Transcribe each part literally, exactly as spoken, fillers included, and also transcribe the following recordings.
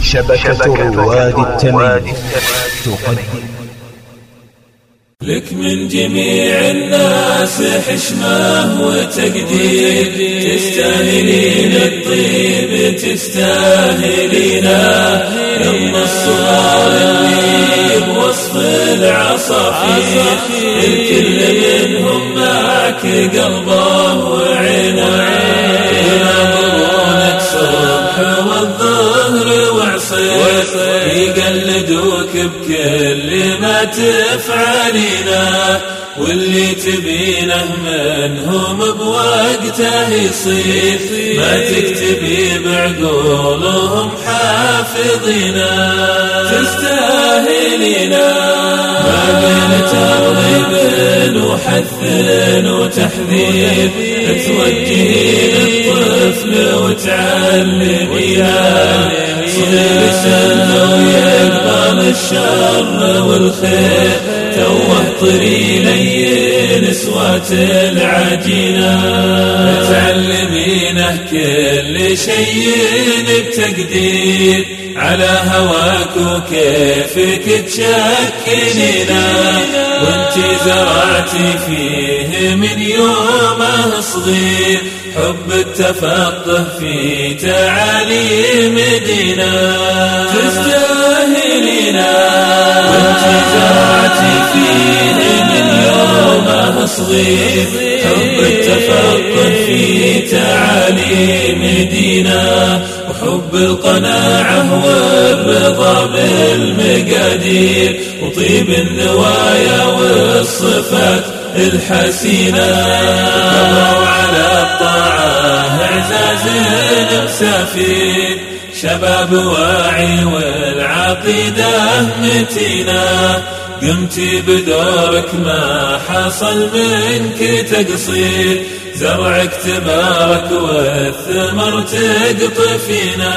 شبكة رواد التمييز تقدم لك من جميع الناس حشمة وتقدير، تستاهلين الطيب تستاهلينه، يم الصغار اللي بوصف العصافير، الكل منهم معك قلبه وعينه، يناظرونك صبح والظهر وعصير، يقلدوك بكل ما تفعلينه، واللي تبينه منهم بوقته يصير، ما تكتبي بعقولهم حافظينه، تستاهلينه ما بين ترغيب وحث وتحذير، توجهين الطفل وتعلمينه، صغير سنه ويقبل الشر والخير، توه طري لين سوات العجينة، تعلمينه كل شيء بتقدير، على هواك وكيفك تشكلينه، وانتي زرعتي فيه من يومه صغير، حب التفقه في تعاليم دينه، تستاهلينه وانتي زرعتي فيه من يومه صغير، حب التفقه في تعاليم دينه، وحب القناعة والرضا بالمقادير، وطيب النوايا والصفات الحسينة، وعلى الطاعة اعزاز مسافر، شباب واعي والعقيدة متينة، قمتي بدورك ما حصل منك تقصير، زرعك تبارك والثمر تقطفينا،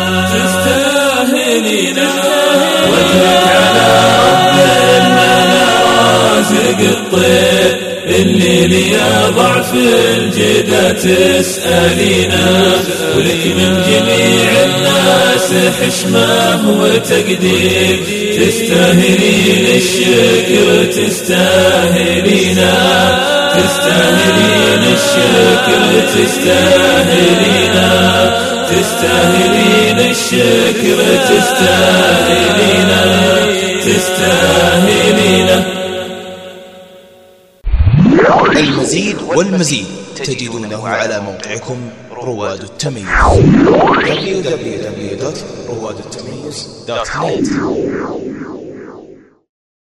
تستاهلينا وجهك على رب المنى رازق الطير، اللي ليضع في الجدة تسألينا، ولك من جميع الناس حشمة وتقدير، تستاهلين الشكر تستاهلينا، تستاهلين الشكر تستاهلينا، تستاهلين الشكر تستاهلينا، تستاهلينا. المزيد والمزيد تجدونه على موقعكم رواد التمييز دبليو دبليو دبليو دوت رواد التمييز دوت نت.